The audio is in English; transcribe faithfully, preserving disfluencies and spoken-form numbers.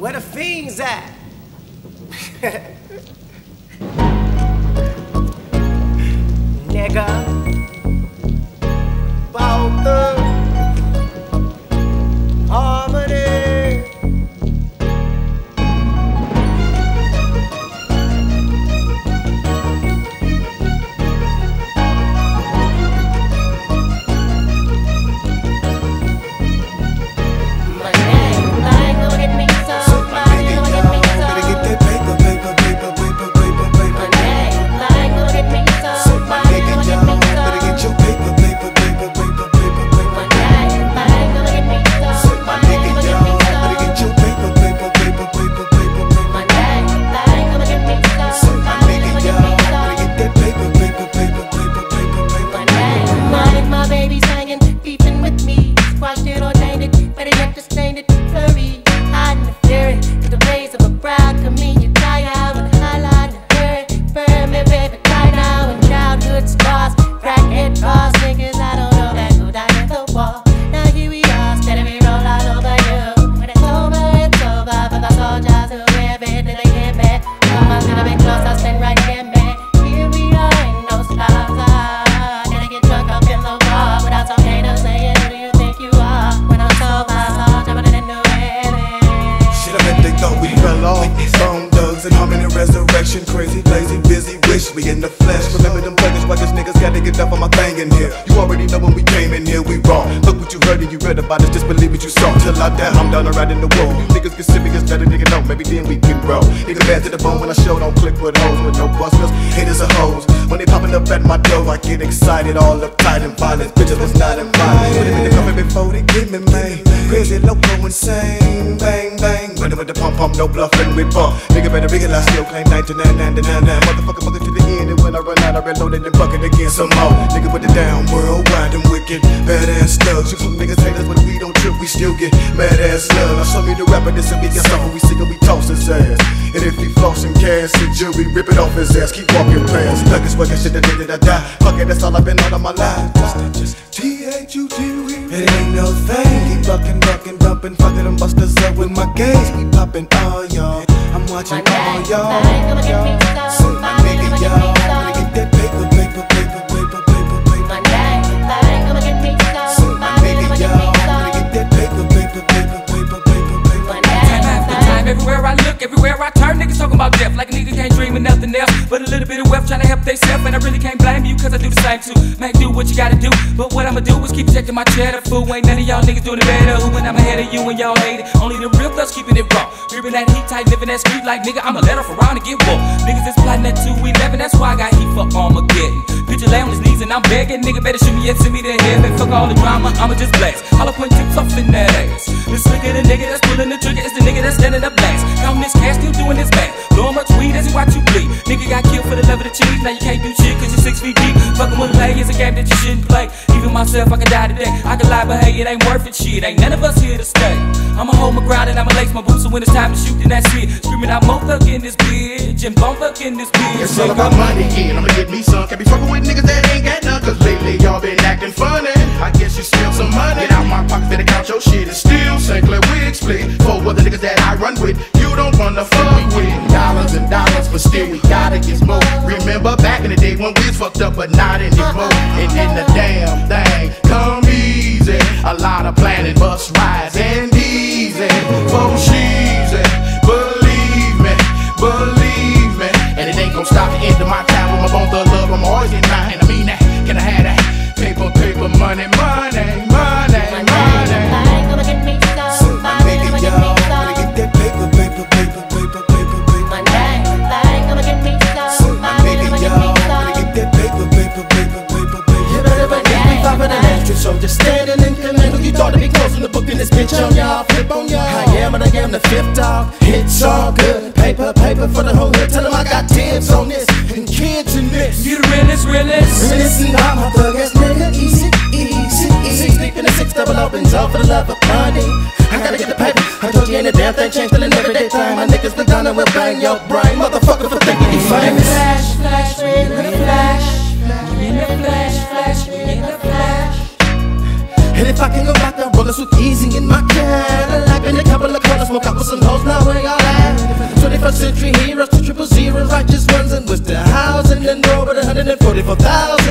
Where the fiends at? Nigga. Bout the harmony. And I'm in a resurrection, crazy, lazy, busy, wish we in the flesh. Remember them thuggers, why these niggas gotta get up on my thing in here. You already know when we came in here, we wrong. Look what you heard and you read about us, just believe what you saw. Till I die, I'm down and right in the wall. You niggas can serious, better nigga know, maybe then we can roll. Nigga bad to the bone when I show, don't click with hoes, with no busters, haters are hoes. When they popping up at my door, I get excited, all uptight and violent. Bitches was not invited. Put them in the coffin before they get me, man. Crazy, loco, insane, bang, bang. Running with the pump, pump, no bluffing, we bump. Nigga better realize, still claim ninety-nine, ninety-nine, nine. Motherfucker, fucker to the end, and when I run out, I reload it and bucket again some more. Nigga put it down, worldwide and wicked, badass thugs. You some niggas haters, but we don't trip, we still get mad ass love. Now show me the rapper, this and we can suffer, we sick and we toss his ass. And if he flossing cash, the jury rip it off his ass, keep walking past. Thuggers working shit the day that I die. Fuck it, that's all I've been on all my life. Just T H U G, it ain't no thing. Keep bucking, bucking, dumping, fucking them busters up with my gaze. We popping all y'all, I'm watching all y'all. So my nigga, y'all, wanna get that paper, paper, paper, paper, paper, paper. So my nigga, y'all, wanna get that paper, paper, paper, paper, paper, paper. Time after time, everywhere I look, everywhere I turn, niggas talking about death. Like a nigga can't dream of nothing else but a little bit of wealth, trying to help theyself. And I really can't blame you, cause I do the same too. Man, do what you gotta do, but what I'ma do is keep checking my cheddar. Fool, ain't none of y'all niggas doing it better. Who when I'm ahead of you and y'all hate it. Only the real thugs keeping it raw. Gripping that heat tight, living that street like nigga, I'ma let off around and get woke. Niggas is plotting that two eleven, that's why I got heat for Armageddon. Picture lay on his knees and I'm begging, nigga better shoot me and send me to heaven. Fuck all the drama, I'ma just blast. Hollow point tips off in that ass. This nigga, the nigga that's pulling the trigger, is the nigga that's standing up last. Counting this cash, still doing this back. Blowing much weed as you watch you bleed. Nigga got killed for the love of the cheese, now you can't do shit cause you're six feet deep. Fucking with lay is a game that you shouldn't play. Even myself, I can die today. I can lie, but hey, it ain't worth it, shit. Ain't none of us here to stay. I'ma hold my ground and I'ma lace my boots, so when it's time to shoot, then that's it. Screaming out, mo thug in this bitch, and bone thug in this bitch. It's all about money, yeah, and I'ma get me some. Can't be fucking with niggas that ain't got none, cause lately y'all been acting funny. I guess you steal some money. Get out my pocket, better count your shit and steal. Saint Clair wig split. For other niggas that I run with, you don't wanna fuck with. Dollars and dollars, but still we gotta get more. Remember back in the day when we was fucked up, but not anymore. And then the damn thing come easy. A lot of planning, bus rides and easy. For sheezy, believe me, believe me. And it ain't gonna stop the end of my time. When I'm on the love, I'm always in mine. I mean that, can I have that? Paper, paper, money, money, money, money. So my nigga, y'all, wanna get that paper, paper, paper, paper, paper, paper. So my nigga, y'all, wanna get that paper, paper, paper, paper, paper. You better believe me, five of the extra, so just standing in command. Who you thought to be close in the book in this bitch on y'all? Flip on y'all. I am and I am the fifth dog. It's all good. Paper, paper for the whole hood. Tell them I got dibs on this and kids in this. You the realest, realest. Listen, I'm a thug ass nigga. Easy, easy, easy. Six deep in the six double opens all for the love of money. I gotta get the paper. I told you ain't a damn thing changed till an everyday time. My niggas the gun and we'll bang your brain, motherfucker, for thinking you famous. Flash, flash, we in the flash. We in the flash, flash, we in the flash. And if I can go back, I'll roll us with easy in my Cadillac. And a couple of colors, smoke out with some hoes now. they all at. twenty-first century heroes to triple zeros, righteous ones, and with the house in the door with one hundred forty-four thousand.